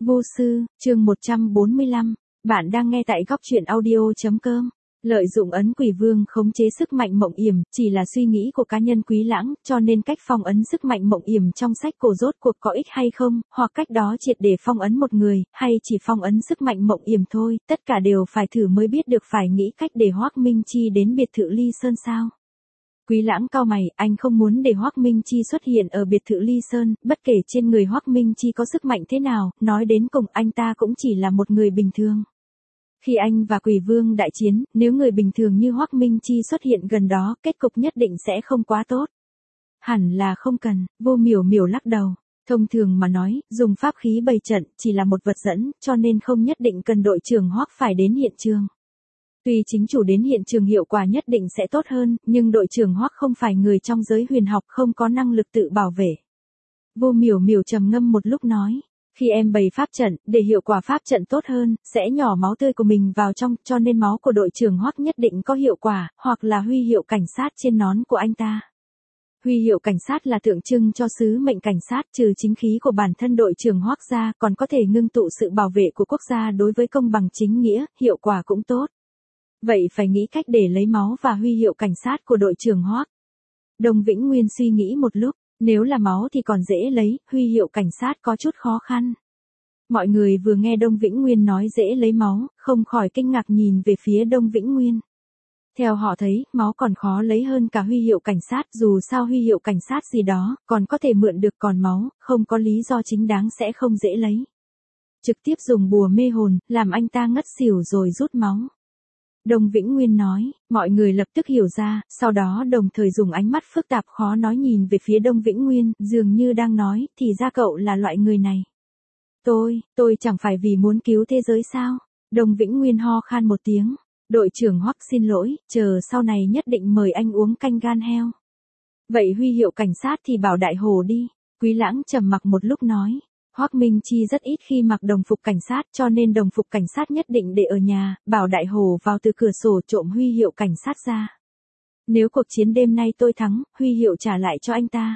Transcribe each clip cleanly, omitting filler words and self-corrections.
Vô sư, chương 145, bạn đang nghe tại góc truyện audio.com. Lợi dụng ấn quỷ vương khống chế sức mạnh mộng yểm, chỉ là suy nghĩ của cá nhân Quý Lãng, cho nên cách phong ấn sức mạnh mộng yểm trong sách cổ rốt cuộc có ích hay không, hoặc cách đó triệt để phong ấn một người, hay chỉ phong ấn sức mạnh mộng yểm thôi, tất cả đều phải thử mới biết được, phải nghĩ cách để Hoắc Minh Chi đến biệt thự Ly Sơn sao. Quý Lãng cau mày, anh không muốn để Hoắc Minh Chi xuất hiện ở biệt thự Ly Sơn, bất kể trên người Hoắc Minh Chi có sức mạnh thế nào, nói đến cùng anh ta cũng chỉ là một người bình thường. Khi anh và Quỷ Vương đại chiến, nếu người bình thường như Hoắc Minh Chi xuất hiện gần đó, kết cục nhất định sẽ không quá tốt. Hẳn là không cần, Vô Miểu Miểu lắc đầu. Thông thường mà nói, dùng pháp khí bày trận chỉ là một vật dẫn, cho nên không nhất định cần đội trưởng Hoắc phải đến hiện trường. Tuy chính chủ đến hiện trường hiệu quả nhất định sẽ tốt hơn, nhưng đội trưởng Hoắc không phải người trong giới huyền học, không có năng lực tự bảo vệ. Vô Miểu Miểu trầm ngâm một lúc nói, khi em bày pháp trận, để hiệu quả pháp trận tốt hơn, sẽ nhỏ máu tươi của mình vào trong, cho nên máu của đội trưởng Hoắc nhất định có hiệu quả, hoặc là huy hiệu cảnh sát trên nón của anh ta. Huy hiệu cảnh sát là tượng trưng cho sứ mệnh cảnh sát, trừ chính khí của bản thân đội trưởng Hoắc ra, còn có thể ngưng tụ sự bảo vệ của quốc gia đối với công bằng chính nghĩa, hiệu quả cũng tốt. Vậy phải nghĩ cách để lấy máu và huy hiệu cảnh sát của đội trưởng Hoắc. Đồng Vĩnh Nguyên suy nghĩ một lúc, nếu là máu thì còn dễ lấy, huy hiệu cảnh sát có chút khó khăn. Mọi người vừa nghe Đông Vĩnh Nguyên nói dễ lấy máu, không khỏi kinh ngạc nhìn về phía Đông Vĩnh Nguyên. Theo họ thấy, máu còn khó lấy hơn cả huy hiệu cảnh sát, dù sao huy hiệu cảnh sát gì đó, còn có thể mượn được, còn máu, không có lý do chính đáng sẽ không dễ lấy. Trực tiếp dùng bùa mê hồn, làm anh ta ngất xỉu rồi rút máu. Đông Vĩnh Nguyên nói, mọi người lập tức hiểu ra, sau đó đồng thời dùng ánh mắt phức tạp khó nói nhìn về phía Đông Vĩnh Nguyên, dường như đang nói, thì ra cậu là loại người này. Tôi chẳng phải vì muốn cứu thế giới sao? Đông Vĩnh Nguyên ho khan một tiếng, đội trưởng Hoắc xin lỗi, chờ sau này nhất định mời anh uống canh gan heo. Vậy huy hiệu cảnh sát thì bảo Đại Hồ đi, Quý Lãng trầm mặc một lúc nói. Hoắc Minh Chi rất ít khi mặc đồng phục cảnh sát, cho nên đồng phục cảnh sát nhất định để ở nhà, bảo Đại Hồ vào từ cửa sổ trộm huy hiệu cảnh sát ra. Nếu cuộc chiến đêm nay tôi thắng, huy hiệu trả lại cho anh ta.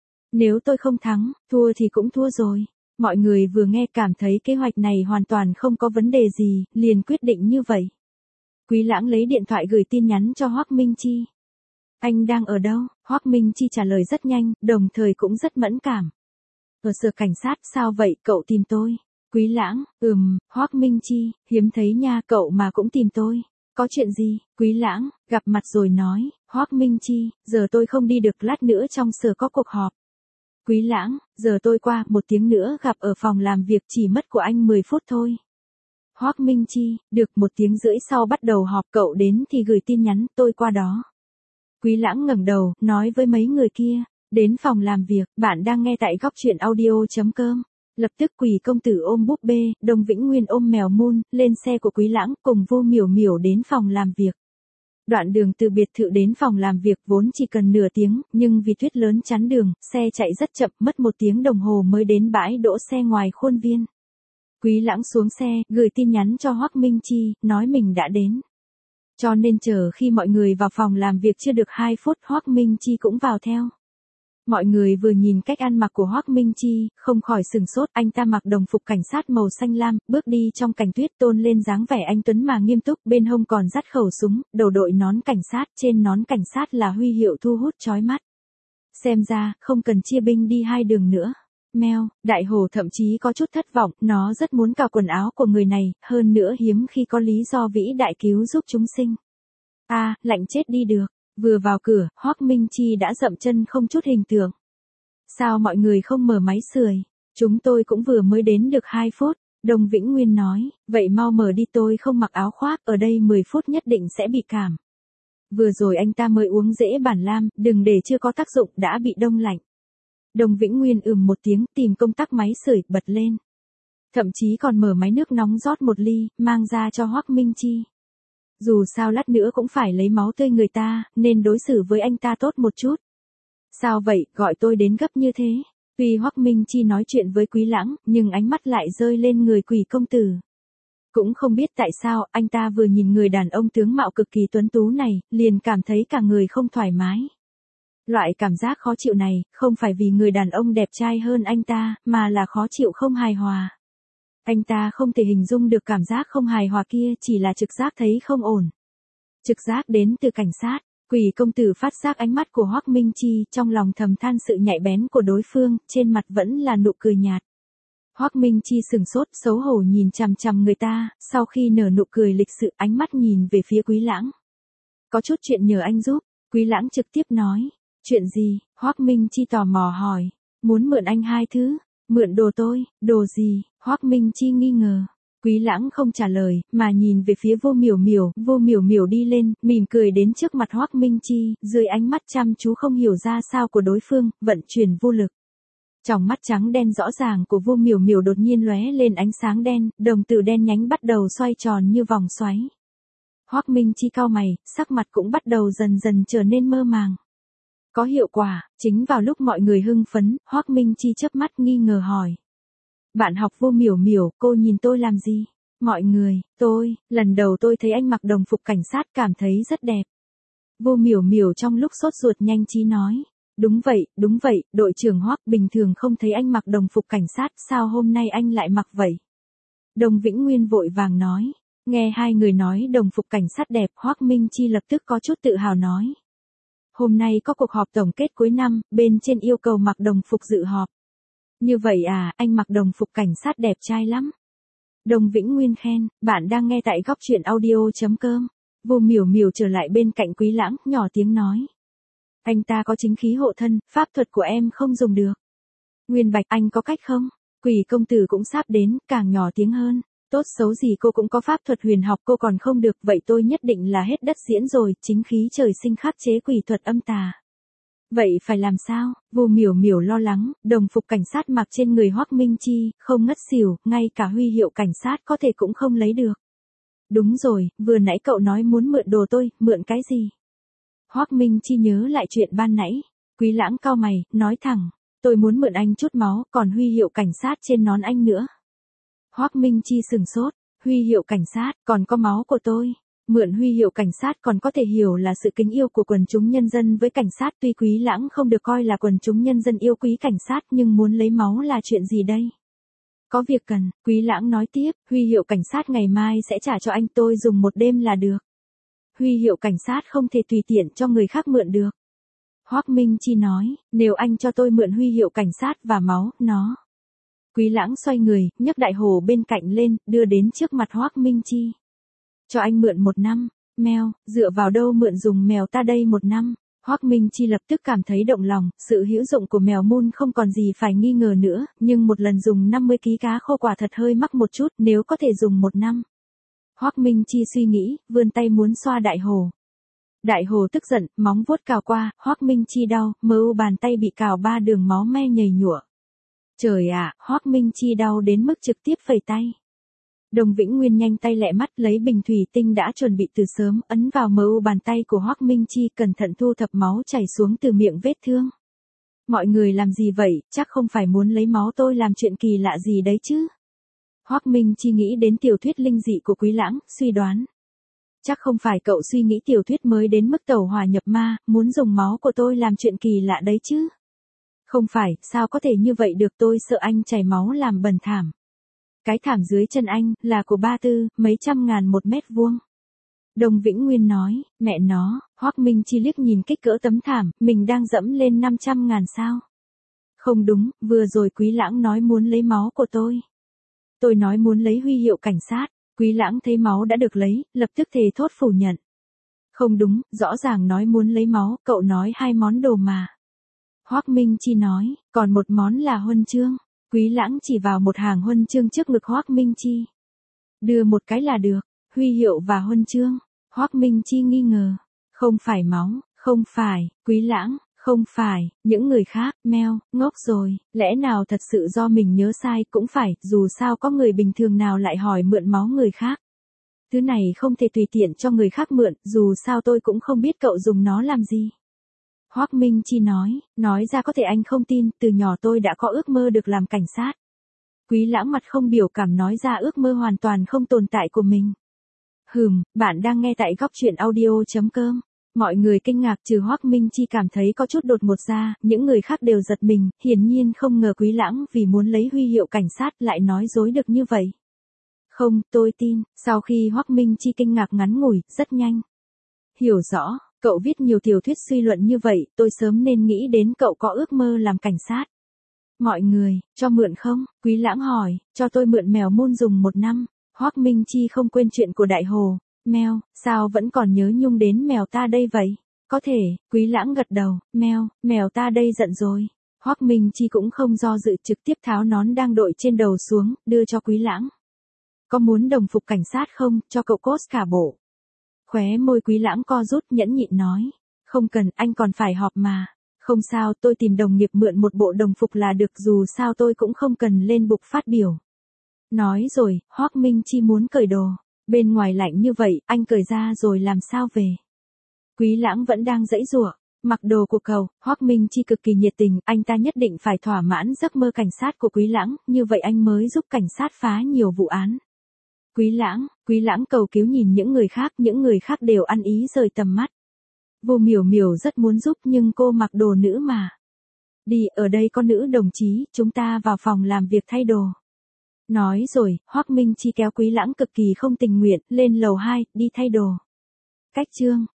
Nếu tôi không thắng, thua thì cũng thua rồi. Mọi người vừa nghe cảm thấy kế hoạch này hoàn toàn không có vấn đề gì, liền quyết định như vậy. Quý Lãng lấy điện thoại gửi tin nhắn cho Hoắc Minh Chi. Anh đang ở đâu? Hoắc Minh Chi trả lời rất nhanh, đồng thời cũng rất mẫn cảm. Ở sở cảnh sát, sao vậy, cậu tìm tôi? Quý Lãng, Hoắc Minh Chi, hiếm thấy nha, cậu mà cũng tìm tôi. Có chuyện gì? Quý Lãng, gặp mặt rồi nói, Hoắc Minh Chi, giờ tôi không đi được, lát nữa trong sở có cuộc họp. Quý Lãng, giờ tôi qua, 1 tiếng nữa gặp ở phòng làm việc, chỉ mất của anh 10 phút thôi. Hoắc Minh Chi, được, 1 tiếng rưỡi sau bắt đầu họp, cậu đến thì gửi tin nhắn, tôi qua đó. Quý Lãng ngẩng đầu, nói với mấy người kia. Đến phòng làm việc, bạn đang nghe tại góc truyện audio.com. Lập tức Quỷ công tử ôm búp bê, Đông Vĩnh Nguyên ôm mèo Moon, lên xe của Quý Lãng, cùng Vô Miểu Miểu đến phòng làm việc. Đoạn đường từ biệt thự đến phòng làm việc vốn chỉ cần nửa tiếng, nhưng vì tuyết lớn chắn đường, xe chạy rất chậm, mất 1 tiếng đồng hồ mới đến bãi đỗ xe ngoài khuôn viên. Quý Lãng xuống xe, gửi tin nhắn cho Hoắc Minh Chi, nói mình đã đến. Cho nên chờ khi mọi người vào phòng làm việc chưa được 2 phút, Hoắc Minh Chi cũng vào theo. Mọi người vừa nhìn cách ăn mặc của Hoắc Minh Chi, không khỏi sừng sốt, anh ta mặc đồng phục cảnh sát màu xanh lam, bước đi trong cảnh tuyết, tôn lên dáng vẻ anh tuấn mà nghiêm túc, bên hông còn dắt khẩu súng, đầu đội nón cảnh sát, trên nón cảnh sát là huy hiệu thu hút chói mắt. Xem ra, không cần chia binh đi 2 đường nữa. Mèo, Đại Hồ thậm chí có chút thất vọng, nó rất muốn cào quần áo của người này, hơn nữa hiếm khi có lý do vĩ đại cứu giúp chúng sinh. Lạnh chết đi được. Vừa vào cửa, Hoắc Minh Chi đã dậm chân không chút hình tượng. Sao mọi người không mở máy sưởi? Chúng tôi cũng vừa mới đến được 2 phút, Đông Vĩnh Nguyên nói, vậy mau mở đi, tôi không mặc áo khoác, ở đây 10 phút nhất định sẽ bị cảm. Vừa rồi anh ta mới uống rễ bản lam, đừng để chưa có tác dụng, đã bị đông lạnh. Đông Vĩnh Nguyên một tiếng, tìm công tắc máy sưởi, bật lên. Thậm chí còn mở máy nước nóng rót 1 ly, mang ra cho Hoắc Minh Chi. Dù sao lát nữa cũng phải lấy máu tươi người ta, nên đối xử với anh ta tốt một chút. Sao vậy, gọi tôi đến gấp như thế? Tuy Hoắc Minh Chi nói chuyện với Quý Lãng, nhưng ánh mắt lại rơi lên người Quỷ công tử. Cũng không biết tại sao, anh ta vừa nhìn người đàn ông tướng mạo cực kỳ tuấn tú này, liền cảm thấy cả người không thoải mái. Loại cảm giác khó chịu này, không phải vì người đàn ông đẹp trai hơn anh ta, mà là khó chịu không hài hòa. Anh ta không thể hình dung được cảm giác không hài hòa kia, chỉ là trực giác thấy không ổn. Trực giác đến từ cảnh sát. Quỷ công tử phát giác ánh mắt của Hoắc Minh Chi, trong lòng thầm than sự nhạy bén của đối phương, trên mặt vẫn là nụ cười nhạt. Hoắc Minh Chi sừng sốt, xấu hổ nhìn chằm chằm người ta, sau khi nở nụ cười lịch sự, ánh mắt nhìn về phía Quý Lãng. Có chút chuyện nhờ anh giúp, Quý Lãng trực tiếp nói. Chuyện gì? Hoắc Minh Chi tò mò hỏi. Muốn mượn anh 2 thứ. Mượn đồ tôi, đồ gì? Hoắc Minh Chi nghi ngờ. Quý Lãng không trả lời, mà nhìn về phía Vô Miểu Miểu đi lên, mỉm cười đến trước mặt Hoắc Minh Chi, dưới ánh mắt chăm chú không hiểu ra sao của đối phương, vận chuyển vô lực. Tròng mắt trắng đen rõ ràng của Vô Miểu Miểu đột nhiên lóe lên ánh sáng đen, đồng tử đen nhánh bắt đầu xoay tròn như vòng xoáy. Hoắc Minh Chi cau mày, sắc mặt cũng bắt đầu dần dần trở nên mơ màng. Có hiệu quả, chính vào lúc mọi người hưng phấn, Hoắc Minh Chi chớp mắt nghi ngờ hỏi. Bạn học Vô Miểu Miểu, cô nhìn tôi làm gì? Mọi người, lần đầu tôi thấy anh mặc đồng phục cảnh sát cảm thấy rất đẹp. Vô Miểu Miểu trong lúc sốt ruột nhanh trí nói. Đúng vậy, đội trưởng Hoắc, bình thường không thấy anh mặc đồng phục cảnh sát, sao hôm nay anh lại mặc vậy? Đồng Vĩnh Nguyên vội vàng nói. Nghe hai người nói đồng phục cảnh sát đẹp, Hoắc Minh Chi lập tức có chút tự hào nói. Hôm nay có cuộc họp tổng kết cuối năm, bên trên yêu cầu mặc đồng phục dự họp. Như vậy à, anh mặc đồng phục cảnh sát đẹp trai lắm. Đồng Vĩnh Nguyên khen, bạn đang nghe tại góc truyện audio.com. Vô Miểu Miểu trở lại bên cạnh Quý Lãng, nhỏ tiếng nói. Anh ta có chính khí hộ thân, pháp thuật của em không dùng được. Nguyên Bạch, anh có cách không? Quỷ công tử cũng sắp đến, càng nhỏ tiếng hơn. Tốt xấu gì cô cũng có pháp thuật huyền học, cô còn không được, vậy tôi nhất định là hết đất diễn rồi, chính khí trời sinh khắc chế quỷ thuật âm tà. Vậy phải làm sao? Vô Miểu Miểu lo lắng, đồng phục cảnh sát mặc trên người Hoắc Minh Chi, không ngất xỉu, ngay cả huy hiệu cảnh sát có thể cũng không lấy được. Đúng rồi, vừa nãy cậu nói muốn mượn đồ tôi, mượn cái gì? Hoắc Minh Chi nhớ lại chuyện ban nãy. Quý Lãng cau mày, nói thẳng, tôi muốn mượn anh chút máu, còn huy hiệu cảnh sát trên nón anh nữa. Hoắc Minh Chi sừng sốt, huy hiệu cảnh sát, còn có máu của tôi. Mượn huy hiệu cảnh sát còn có thể hiểu là sự kính yêu của quần chúng nhân dân với cảnh sát, tuy Quý Lãng không được coi là quần chúng nhân dân yêu quý cảnh sát, nhưng muốn lấy máu là chuyện gì đây? Có việc cần, Quý Lãng nói tiếp, huy hiệu cảnh sát ngày mai sẽ trả cho anh, tôi dùng một đêm là được. Huy hiệu cảnh sát không thể tùy tiện cho người khác mượn được. Hoắc Minh Chi nói, nếu anh cho tôi mượn huy hiệu cảnh sát và máu, nó. Quý Lãng xoay người, nhấc đại hồ bên cạnh lên, đưa đến trước mặt Hoắc Minh Chi. Cho anh mượn 1 năm. Mèo, dựa vào đâu mượn dùng mèo ta đây 1 năm? Hoắc Minh Chi lập tức cảm thấy động lòng, sự hữu dụng của mèo Moon không còn gì phải nghi ngờ nữa, nhưng một lần dùng 50 kg cá khô quả thật hơi mắc một chút, nếu có thể dùng 1 năm. Hoắc Minh Chi suy nghĩ, vươn tay muốn xoa đại hồ. Đại hồ tức giận, móng vuốt cào qua, Hoắc Minh Chi đau, bàn tay bị cào 3 đường máu me nhầy nhụa. Trời ạ, Hoắc Minh Chi đau đến mức trực tiếp phẩy tay. Đồng Vĩnh Nguyên nhanh tay lẹ mắt lấy bình thủy tinh đã chuẩn bị từ sớm, ấn vào bàn tay của Hoắc Minh Chi, cẩn thận thu thập máu chảy xuống từ miệng vết thương. Mọi người làm gì vậy, chắc không phải muốn lấy máu tôi làm chuyện kỳ lạ gì đấy chứ? Hoắc Minh Chi nghĩ đến tiểu thuyết linh dị của Quý Lãng, suy đoán. Chắc không phải cậu suy nghĩ tiểu thuyết mới đến mức tẩu hỏa nhập ma, muốn dùng máu của tôi làm chuyện kỳ lạ đấy chứ? Không phải, sao có thể như vậy được, tôi sợ anh chảy máu làm bẩn thảm. Cái thảm dưới chân anh, là của Ba Tư, mấy trăm ngàn 1 mét vuông. Đồng Vĩnh Nguyên nói, mẹ nó, Hoắc Minh Chi liếc nhìn kích cỡ tấm thảm, mình đang dẫm lên 500.000 sao? Không đúng, vừa rồi Quý Lãng nói muốn lấy máu của tôi. Tôi nói muốn lấy huy hiệu cảnh sát, Quý Lãng thấy máu đã được lấy, lập tức thề thốt phủ nhận. Không đúng, rõ ràng nói muốn lấy máu, cậu nói 2 món đồ mà. Hoắc Minh Chi nói, còn 1 món là huân chương. Quý Lãng chỉ vào một hàng huân chương trước ngực Hoắc Minh Chi. Đưa một cái là được, huy hiệu và huân chương. Hoắc Minh Chi nghi ngờ. Không phải máu, không phải, Quý Lãng, không phải, những người khác, meo, ngốc rồi, lẽ nào thật sự do mình nhớ sai, cũng phải, dù sao có người bình thường nào lại hỏi mượn máu người khác. Thứ này không thể tùy tiện cho người khác mượn, dù sao tôi cũng không biết cậu dùng nó làm gì. Hoắc Minh Chi nói ra có thể anh không tin, từ nhỏ tôi đã có ước mơ được làm cảnh sát. Quý Lãng mặt không biểu cảm nói ra ước mơ hoàn toàn không tồn tại của mình. Bạn đang nghe tại góc truyện audio.com. Mọi người kinh ngạc trừ Hoắc Minh Chi cảm thấy có chút đột ngột ra, những người khác đều giật mình, hiển nhiên không ngờ Quý Lãng vì muốn lấy huy hiệu cảnh sát lại nói dối được như vậy. Không, tôi tin, sau khi Hoắc Minh Chi kinh ngạc ngắn ngủi, rất nhanh. Hiểu rõ, cậu viết nhiều tiểu thuyết suy luận như vậy, tôi sớm nên nghĩ đến cậu có ước mơ làm cảnh sát. Mọi người, cho mượn không? Quý Lãng hỏi, cho tôi mượn mèo Moon dùng 1 năm. Hoắc Minh Chi không quên chuyện của Đại Hồ. Mèo, sao vẫn còn nhớ nhung đến mèo ta đây vậy? Có thể, Quý Lãng gật đầu, mèo ta đây giận rồi. Hoắc Minh Chi cũng không do dự, trực tiếp tháo nón đang đội trên đầu xuống, đưa cho Quý Lãng. Có muốn đồng phục cảnh sát không, cho cậu cốt cả bộ. Khóe môi Quý Lãng co rút, nhẫn nhịn nói. Không cần, anh còn phải họp mà. Không sao, tôi tìm đồng nghiệp mượn một bộ đồng phục là được, dù sao tôi cũng không cần lên bục phát biểu. Nói rồi, Hoắc Minh Chi muốn cởi đồ. Bên ngoài lạnh như vậy, anh cởi ra rồi làm sao về? Quý Lãng vẫn đang giãy giụa. Mặc đồ của cậu, Hoắc Minh Chi cực kỳ nhiệt tình, anh ta nhất định phải thỏa mãn giấc mơ cảnh sát của Quý Lãng, như vậy anh mới giúp cảnh sát phá nhiều vụ án. Quý Lãng cầu cứu nhìn những người khác đều ăn ý rời tầm mắt. Vô Miểu Miểu rất muốn giúp nhưng cô mặc đồ nữ mà. Đi, ở đây có nữ đồng chí, chúng ta vào phòng làm việc thay đồ. Nói rồi, Hoắc Minh Chi kéo Quý Lãng cực kỳ không tình nguyện, lên lầu 2, đi thay đồ. Cách chương